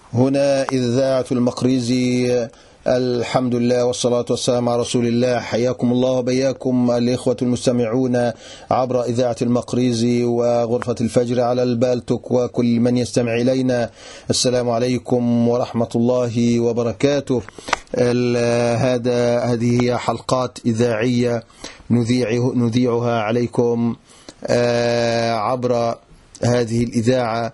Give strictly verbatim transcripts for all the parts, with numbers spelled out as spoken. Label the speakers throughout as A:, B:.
A: هنا إذاعة المقريزي. الحمد لله والصلاة والسلام على رسول الله. حياكم الله وبياكم الإخوة المستمعون عبر إذاعة المقريزي وغرفة الفجر على البالتوك وكل من يستمع إلينا. السلام عليكم ورحمة الله وبركاته. هذا هذه هي حلقات إذاعية نذيع نذيعها عليكم عبر هذه الإذاعة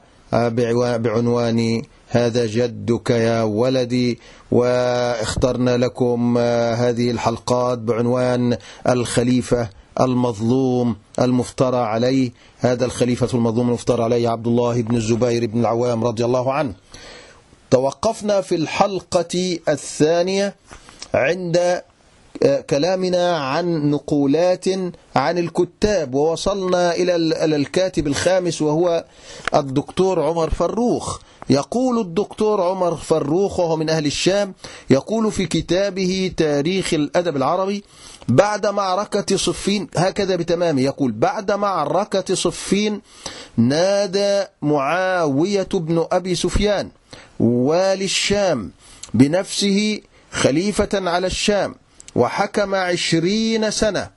A: بعنوان هذا جدك يا ولدي، واخترنا لكم هذه الحلقات بعنوان الخليفة المظلوم المفترى عليه. هذا الخليفة المظلوم المفترى عليه عبد الله بن الزبير بن العوام رضي الله عنه. توقفنا في الحلقة الثانية عند كلامنا عن نقولات عن الكتاب، ووصلنا إلى الكاتب الخامس وهو الدكتور عمر فروخ. يقول الدكتور عمر فروخ وهو من أهل الشام، يقول في كتابه تاريخ الأدب العربي: بعد معركة صفين، هكذا بتمامه، يقول: بعد معركة صفين نادى معاوية بن أبي سفيان والي الشام بنفسه خليفة على الشام، وحكم عشرين سنة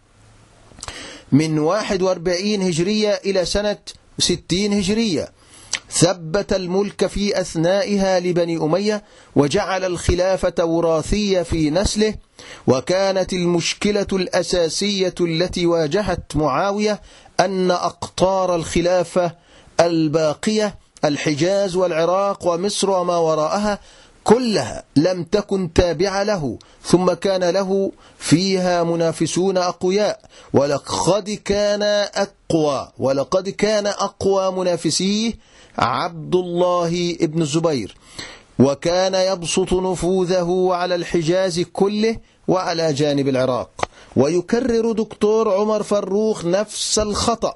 A: من واحد واربعين هجرية إلى سنة ستين هجرية. ثبت الملك في أثنائها لبني أمية، وجعل الخلافة وراثية في نسله. وكانت المشكلة الأساسية التي واجهت معاوية أن أقطار الخلافة الباقية، الحجاز والعراق ومصر وما وراءها، كلها لم تكن تابعة له، ثم كان له فيها منافسون أقوياء، ولقد كان أقوى ولقد كان أقوى منافسيه عبد الله بن الزبير، وكان يبسط نفوذه على الحجاز كله وعلى جانب العراق. ويكرر دكتور عمر فروخ نفس الخطأ.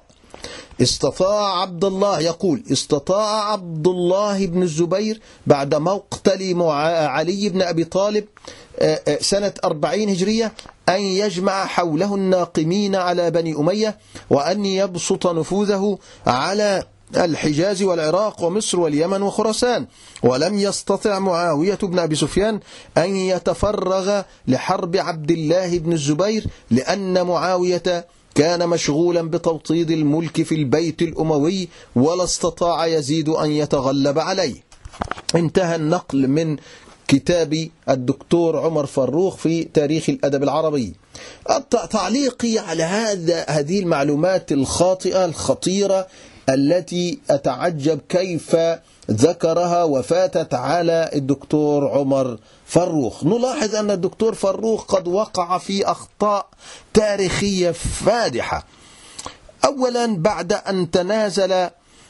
A: استطاع عبد الله، يقول: استطاع عبد الله بن الزبير بعد مقتل علي بن أبي طالب سنة أربعين هجرية أن يجمع حوله الناقمين على بني أمية، وأن يبسط نفوذه على الحجاز والعراق ومصر واليمن وخراسان. ولم يستطع معاوية بن أبي سفيان أن يتفرغ لحرب عبد الله بن الزبير، لأن معاوية كان مشغولا بتوطيد الملك في البيت الأموي، ولا استطاع يزيد أن يتغلب عليه. انتهى النقل من كتاب الدكتور عمر فروخ في تاريخ الأدب العربي. تعليقي على هذا هذه المعلومات الخاطئة الخطيرة التي أتعجب كيف ذكرها وفاتت على الدكتور عمر فروخ. نلاحظ أن الدكتور فروخ قد وقع في أخطاء تاريخية فادحة. أولا، بعد أن تنازل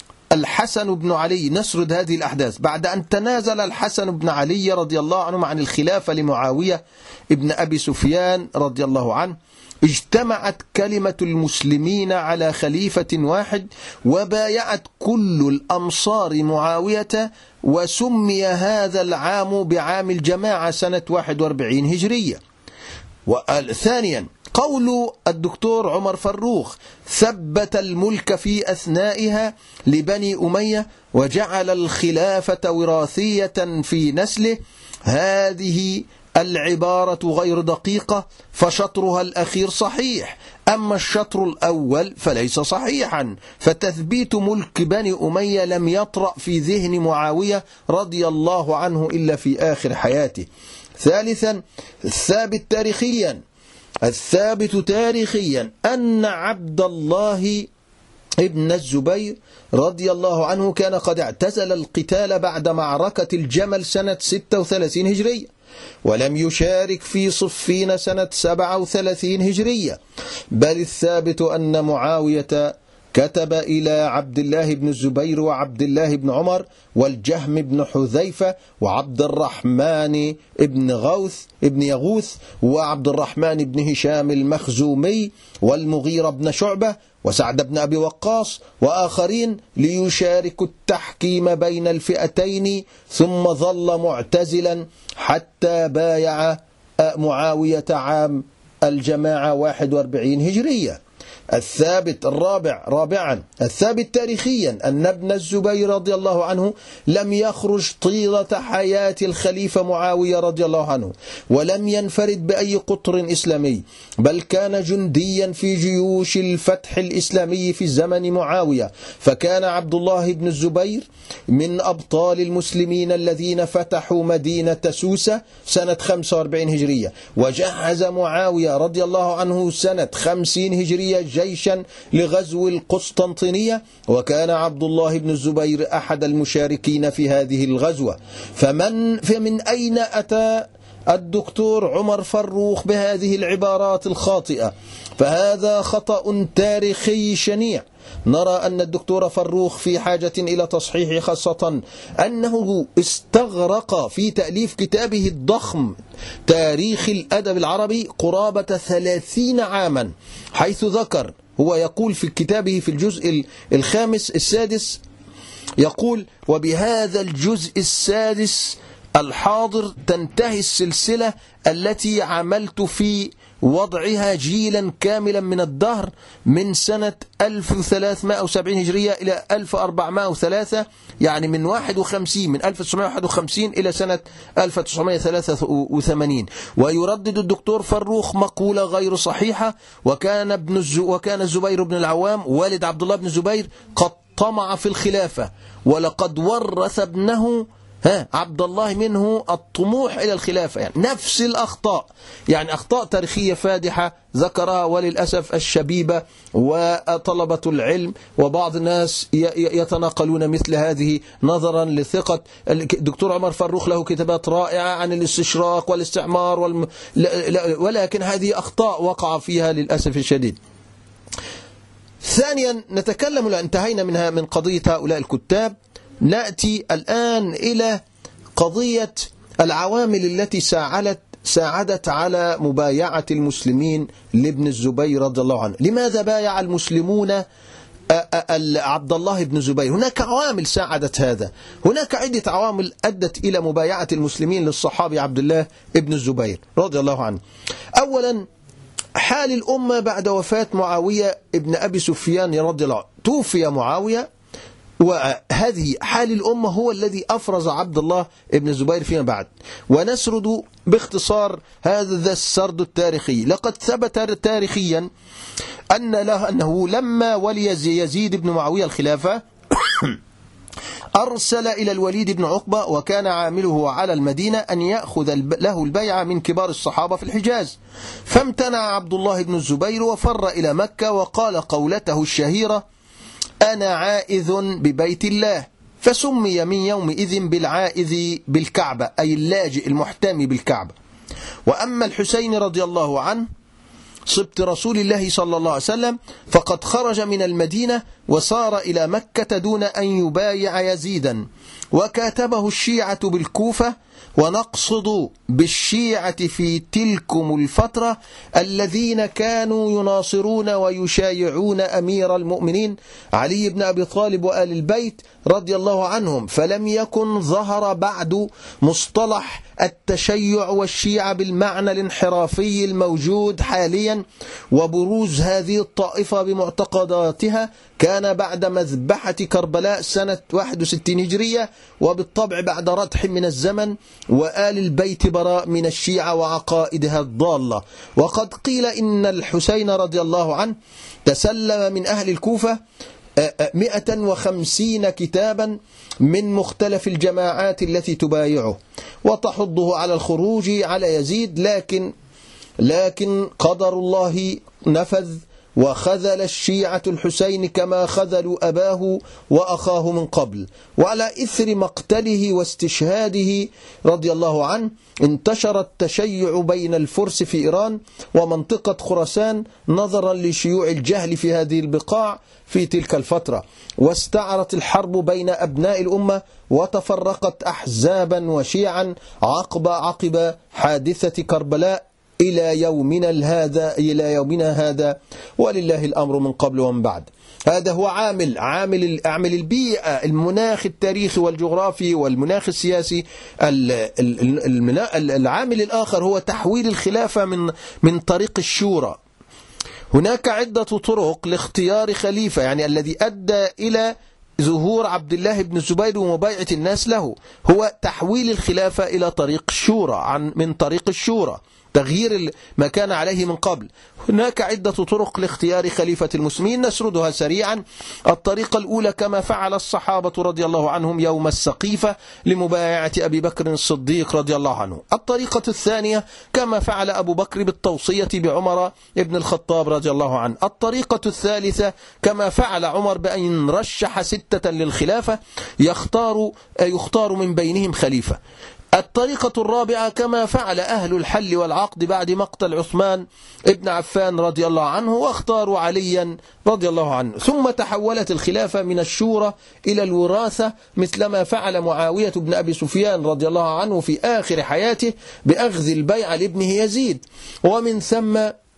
A: الحسن بن علي، نسرد هذه الأحداث، بعد أن تنازل الحسن بن علي رضي الله عنه عن الخلافة لمعاوية ابن أبي سفيان رضي الله عنه، اجتمعت كلمة المسلمين على خليفة واحد، وبايعت كل الأمصار معاوية، وسمي هذا العام بعام الجماعة سنة واحد واربعين هجرية. وثانيا، قول الدكتور عمر فروخ: ثبت الملك في أثنائها لبني أمية، وجعل الخلافة وراثية في نسله، هذه العبارة غير دقيقة، فشطرها الأخير صحيح، أما الشطر الأول فليس صحيحا، فتثبيت ملك بني أمية لم يطرأ في ذهن معاوية رضي الله عنه إلا في آخر حياته. ثالثا، الثابت تاريخيا الثابت تاريخيا أن عبد الله ابن الزبير رضي الله عنه كان قد اعتزل القتال بعد معركة الجمل سنة ستة وثلاثين هجرية، ولم يشارك في صفين سنة سبعة وثلاثين هجرية. بل الثابت أن معاوية كتب إلى عبد الله بن الزبير وعبد الله بن عمر والجهم بن حذيفة وعبد الرحمن بن غوث ابن يغوث وعبد الرحمن بن هشام المخزومي والمغيرة بن شعبة وسعد بن أبي وقاص وآخرين ليشاركوا التحكيم بين الفئتين، ثم ظل معتزلا حتى بايع معاوية عام الجماعة واحد واربعين هجرية. الثابت الرابع رابعا الثابت تاريخيا أن ابن الزبير رضي الله عنه لم يخرج طيلة حياة الخليفة معاوية رضي الله عنه، ولم ينفرد بأي قطر إسلامي، بل كان جنديا في جيوش الفتح الإسلامي في زمن معاوية. فكان عبد الله بن الزبير من أبطال المسلمين الذين فتحوا مدينة سوسة سنة خمسة وأربعين هجرية، وجهز معاوية رضي الله عنه سنة خمسين هجرية جيشا لغزو القسطنطينية، وكان عبد الله بن الزبير أحد المشاركين في هذه الغزوة. فمن فمن أين أتى الدكتور عمر فروخ بهذه العبارات الخاطئة؟ فهذا خطأ تاريخي شنيع. نرى أن الدكتور فروخ في حاجة إلى تصحيح، خاصة أنه استغرق في تأليف كتابه الضخم تاريخ الأدب العربي قرابة ثلاثين عاما، حيث ذكر هو يقول في كتابه في الجزء الخامس السادس يقول: وبهذا الجزء السادس الحاضر تنتهي السلسلة التي عملت في وضعها جيلا كاملا من الدهر من سنة ألف وثلاثمائة وسبعين هجرية إلى ألف وأربعمائة وثلاثة، يعني من واحد وخمسين من ألف وتسعمائة وواحد وخمسين إلى سنة ألف وتسعمائة وثلاثة وثمانين. ويردد الدكتور فروخ مقولة غير صحيحة: وكان ابن الز... وكان الزبير بن العوام والد عبد الله بن الزبير قد طمع في الخلافة، ولقد ورث ابنه ها عبد الله منه الطموح إلى الخلافة. يعني نفس الأخطاء، يعني أخطاء تاريخية فادحة ذكرها وللأسف الشبيبة وطلبة العلم وبعض الناس يتناقلون مثل هذه نظرا لثقة. الدكتور عمر فروخ له كتابات رائعة عن الاستشراق والاستعمار والم... ولكن هذه أخطاء وقع فيها للأسف الشديد. ثانيا نتكلم، لأن انتهينا منها من قضية هؤلاء الكتاب، نأتي الآن إلى قضية العوامل التي ساعدت ساعدت على مبايعة المسلمين لابن الزبير رضي الله عنه. لماذا بايع المسلمون عبد الله بن الزبير؟ هناك عوامل ساعدت هذا، هناك عدة عوامل أدت إلى مبايعة المسلمين للصحابي عبد الله بن الزبير رضي الله عنه. أولا حال الأمة بعد وفاة معاوية ابن أبي سفيان رضي الله عنه. توفي معاوية، وهذه حال الأمة هو الذي أفرز عبد الله بن الزبير فيما بعد. ونسرد باختصار هذا السرد التاريخي. لقد ثبت تاريخيا أن له أنه لما ولي يزيد بن معاوية الخلافة أرسل إلى الوليد بن عقبة، وكان عامله على المدينة، أن يأخذ له البيعة من كبار الصحابة في الحجاز. فامتنع عبد الله بن الزبير وفر إلى مكة، وقال قولته الشهيرة: أنا عائذ ببيت الله، فسمي من يومئذ بالعائذ بالكعبة، أي اللاجئ المحتمي بالكعبة. وأما الحسين رضي الله عنه صبت رسول الله صلى الله عليه وسلم فقد خرج من المدينة وصار إلى مكة دون أن يبايع يزيدا، وكاتبه الشيعة بالكوفة. ونقصد بالشيعة في تلكم الفترة الذين كانوا يناصرون ويشايعون أمير المؤمنين علي بن أبي طالب وآل البيت رضي الله عنهم، فلم يكن ظهر بعد مصطلح التشيع والشيعة بالمعنى الانحرافي الموجود حاليا. وبروز هذه الطائفة بمعتقداتها كان بعد مذبحة كربلاء سنة واحد وستين هجرية، وبالطبع بعد ردح من الزمن، وآل البيت براء من الشيعة وعقائدها الضالة. وقد قيل إن الحسين رضي الله عنه تسلم من أهل الكوفة مئة وخمسين كتابا من مختلف الجماعات التي تبايعه وتحضه على الخروج على يزيد، لكن لكن قدر الله نفذ، وخذل الشيعة الحسين كما خذلوا أباه وأخاه من قبل. وعلى إثر مقتله واستشهاده رضي الله عنه انتشر التشيع بين الفرس في إيران ومنطقة خراسان نظرا لشيوع الجهل في هذه البقاع في تلك الفترة، واستعرت الحرب بين أبناء الأمة وتفرقت أحزابا وشيعا عقب عقب حادثة كربلاء إلى يومنا هذا إلى يومنا هذا ولله الأمر من قبل ومن بعد. هذا هو عامل عامل عامل البيئة، المناخ التاريخي والجغرافي والمناخ السياسي. العامل الآخر هو تحويل الخلافة من من طريق الشورى. هناك عدة طرق لاختيار خليفة، يعني الذي أدى إلى ظهور عبد الله بن الزبير ومبايعة الناس له هو تحويل الخلافة إلى طريق الشورى، عن من طريق الشورى، تغيير ما كان عليه من قبل. هناك عدة طرق لاختيار خليفة المسلمين نسردها سريعا. الطريقة الأولى كما فعل الصحابة رضي الله عنهم يوم السقيفة لمبايعة أبي بكر الصديق رضي الله عنه. الطريقة الثانية كما فعل أبو بكر بالتوصية بعمر ابن الخطاب رضي الله عنه. الطريقة الثالثة كما فعل عمر بأن رشح ستة للخلافة يختار, يختار من بينهم خليفة. الطريقة الرابعة كما فعل أهل الحل والعقد بعد مقتل عثمان ابن عفان رضي الله عنه واختاروا عليا رضي الله عنه. ثم تحولت الخلافة من الشورى إلى الوراثة مثلما فعل معاوية بن أبي سفيان رضي الله عنه في آخر حياته بأخذ البيعة لابنه يزيد. ومن ثم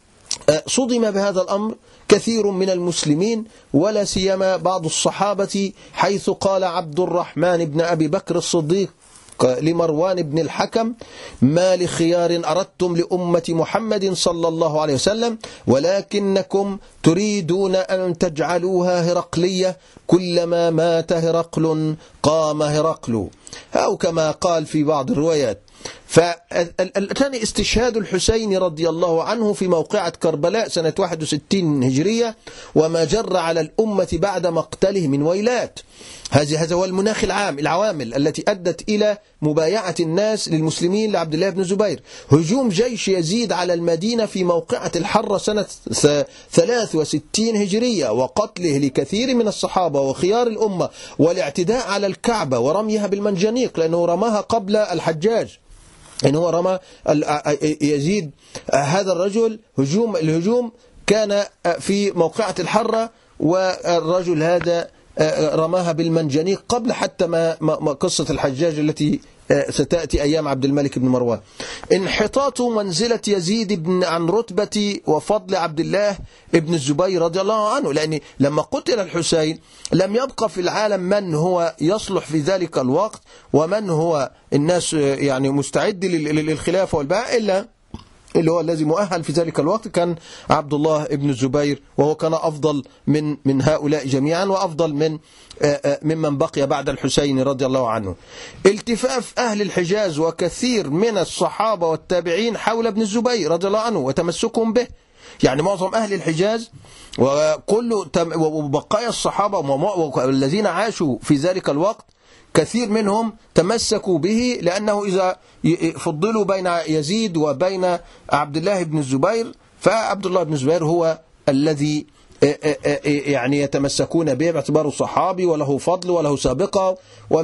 A: صدم بهذا الأمر كثير من المسلمين ولا سيما بعض الصحابة، حيث قال عبد الرحمن بن أبي بكر الصديق لمروان بن الحكم: ما لخيار أردتم لأمة محمد صلى الله عليه وسلم ولكنكم تريدون أن تجعلوها هرقلية، كلما مات هرقل قام هرقل، أو كما قال في بعض الروايات. فالثاني استشهاد الحسين رضي الله عنه في موقعة كربلاء سنة واحد وستين هجرية، وما جر على الأمة بعد مقتله من ويلات. هذا هو المناخ العام، العوامل التي أدت إلى مبايعة الناس للمسلمين لعبد الله بن الزبير. هجوم جيش يزيد على المدينة في موقعة الحرة سنة ثلاث وستين هجرية، وقتله لكثير من الصحابة وخيار الأمة، والاعتداء على الكعبة ورميها بالمنجنيق لأنه رماها قبل الحجاج، إن هو رمى يزيد هذا الرجل. هجوم الهجوم كان في موقعة الحرة، والرجل هذا رماها بالمنجنيق قبل حتى ما قصة الحجاج التي ستأتي أيام عبد الملك بن مروان. انحطاط منزلة يزيد بن عن رتبة وفضل عبد الله بن الزبير رضي الله عنه، لأن لما قتل الحسين لم يبقى في العالم من هو يصلح في ذلك الوقت ومن هو الناس يعني مستعد للخلافة والباء إلا اللي هو الذي مؤهل في ذلك الوقت كان عبد الله بن الزبير، وهو كان أفضل من من هؤلاء جميعا، وأفضل من ممن بقي بعد الحسين رضي الله عنه. التفاف أهل الحجاز وكثير من الصحابة والتابعين حول ابن الزبير رضي الله عنه وتمسكهم به، يعني معظم أهل الحجاز وكل وبقايا الصحابة والذين عاشوا في ذلك الوقت كثير منهم تمسكوا به، لأنه إذا فضلوا بين يزيد وبين عبد الله بن الزبير فعبد الله بن الزبير هو الذي يعني يتمسكون به باعتباره صحابي وله فضل وله سابقة،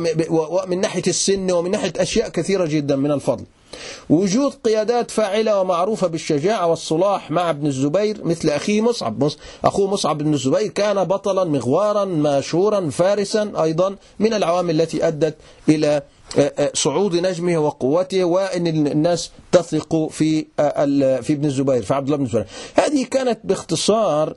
A: ومن ناحية السن ومن ناحية أشياء كثيرة جدا من الفضل. وجود قيادات فاعلة ومعروفة بالشجاعة والصلاح مع ابن الزبير مثل أخيه مصعب. أخوه مصعب بن الزبير كان بطلا مغوارا مشهورا فارسا، أيضا من العوامل التي أدت إلى صعود نجمه وقوته، وأن الناس تثق في في ابن الزبير في عبد الله بن الزبير. هذه كانت باختصار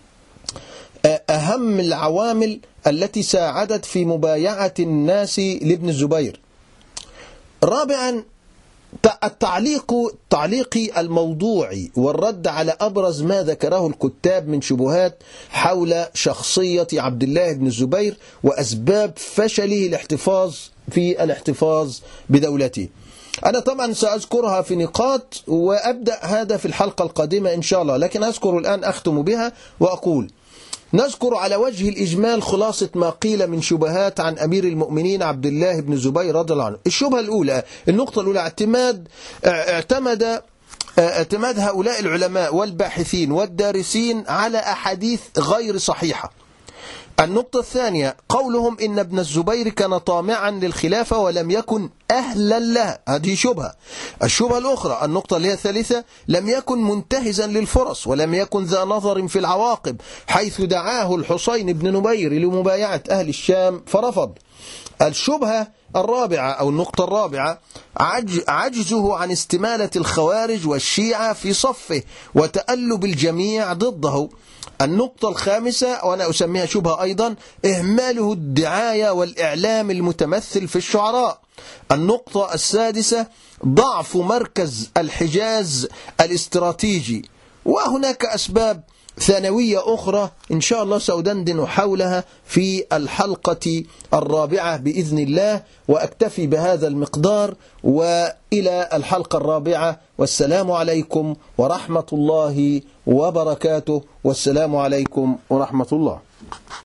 A: أهم العوامل التي ساعدت في مبايعة الناس لابن الزبير. رابعا التعليق تعليق الموضوعي والرد على أبرز ما ذكره الكتاب من شبهات حول شخصية عبد الله بن الزبير وأسباب فشله الاحتفاظ في الاحتفاظ بدولته. أنا طبعا سأذكرها في نقاط وأبدأ هذا في الحلقة القادمة إن شاء الله، لكن أذكر الآن أختم بها وأقول: نذكر على وجه الإجمال خلاصة ما قيل من شبهات عن أمير المؤمنين عبد الله بن الزبير رضي الله عنه. الشبهة الأولى، النقطة الأولى، اعتماد اعتمد اعتماد هؤلاء العلماء والباحثين والدارسين على أحاديث غير صحيحة. النقطة الثانية، قولهم إن ابن الزبير كان طامعا للخلافة ولم يكن أهلا لها، هذه شبهة. الشبهة الأخرى، النقطة اللي هي الثالثة، لم يكن منتهزا للفرص ولم يكن ذا نظر في العواقب، حيث دعاه الحسين بن نبير لمبايعة أهل الشام فرفض. الشبهة الرابعة أو النقطة الرابعة، عجزه عن استمالة الخوارج والشيعة في صفه وتألب الجميع ضده. النقطة الخامسة، وأنا أسميها شبهة أيضا، إهماله الدعاية والإعلام المتمثل في الشعراء. النقطة السادسة، ضعف مركز الحجاز الاستراتيجي. وهناك أسباب ثانوية أخرى إن شاء الله سأدندن حولها في الحلقة الرابعة بإذن الله، وأكتفي بهذا المقدار، وإلى الحلقة الرابعة، والسلام عليكم ورحمة الله وبركاته. والسلام عليكم ورحمة الله.